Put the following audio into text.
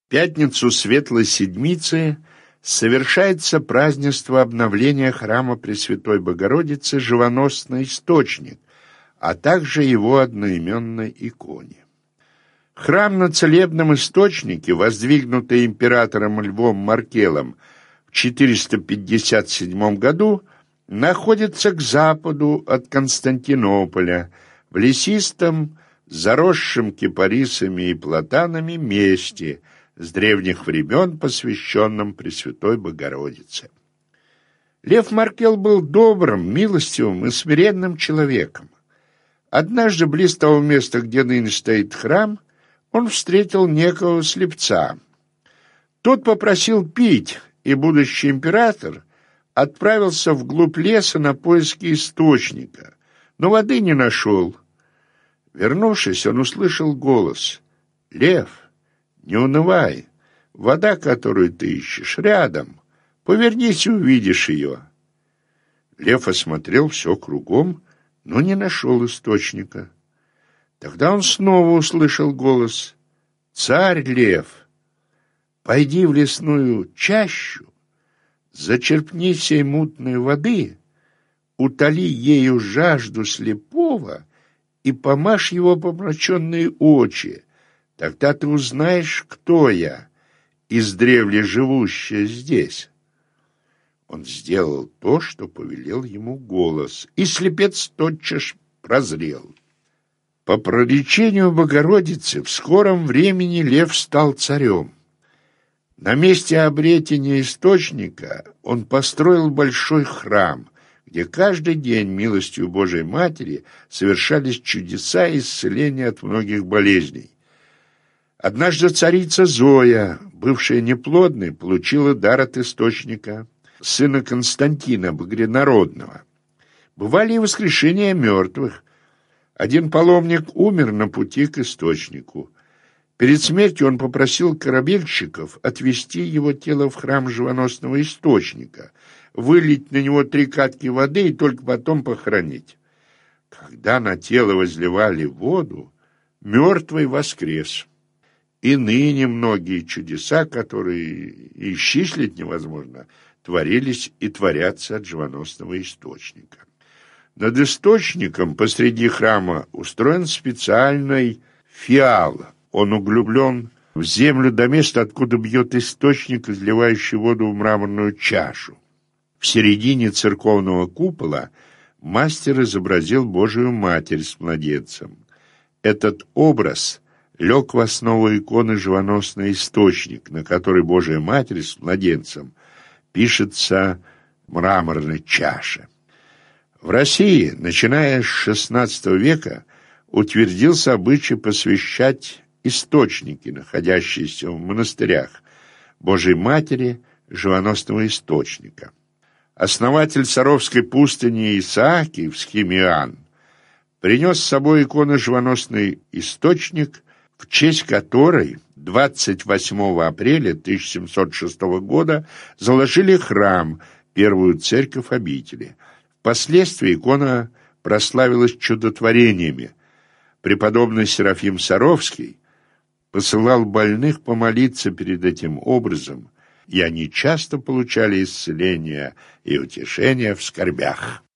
пятницу Светлой Седмицы совершается празднество обновления храма Пресвятой Богородицы «Живоносный источник», а также его одноименной иконе. Храм на Целебном источнике, воздвигнутый императором Львом Маркелом в 457 году, находится к западу от Константинополя, в лесистом, заросшем кипарисами и платанами месте, с древних времен посвященном Пресвятой Богородице. Лев Маркел был добрым, милостивым и смиренным человеком. Однажды близ того места, где ныне стоит храм, он встретил некого слепца. Тот попросил пить, и будущий император отправился вглубь леса на поиски источника, но воды не нашел. Вернувшись, он услышал голос: «Лев, не унывай, вода, которую ты ищешь, рядом. Повернись и увидишь ее». Лев осмотрел все кругом, но не нашел источника. Тогда он снова услышал голос: «Царь Лев, пойди в лесную чащу, зачерпни сей мутной воды, утоли ею жажду слепого и помажь его помраченные очи. Тогда ты узнаешь, кто я, издревле живущая здесь». Он сделал то, что повелел ему голос, и слепец тотчас прозрел. По проречению Богородицы в скором времени Лев стал царем. На месте обретения источника он построил большой храм, где каждый день милостью Божией Матери совершались чудеса и исцеления от многих болезней. Однажды царица Зоя, бывшая неплодной, получила дар от источника, сына Константина Багрянародного. Бывали и воскрешения мертвых. Один паломник умер на пути к источнику. Перед смертью он попросил корабельщиков отвезти его тело в храм живоносного источника, вылить на него 3 катки воды и только потом похоронить. Когда на тело возливали воду, мертвый воскрес. И ныне многие чудеса, которые исчислить невозможно, творились и творятся от живоносного источника. Над источником посреди храма устроен специальный фиал. Он углублен в землю до места, откуда бьет источник, изливающий воду в мраморную чашу. В середине церковного купола мастер изобразил Божию Матерь с младенцем. Этот образ лег в основу иконы «Живоносный источник», на которой Божия Матерь с младенцем пишется мраморной чаше. В России, начиная с XVI века, утвердился обычай посвящать источники, находящиеся в монастырях, Божией Матери живоносного источника. Основатель Саровской пустыни Исаакий в Схимиан принес с собой икону «Живоносный источник», в честь которой 28 апреля 1706 года заложили храм, первую церковь обители. Впоследствии икона прославилась чудотворениями. Преподобный Серафим Саровский посылал больных помолиться перед этим образом, и они часто получали исцеление и утешение в скорбях.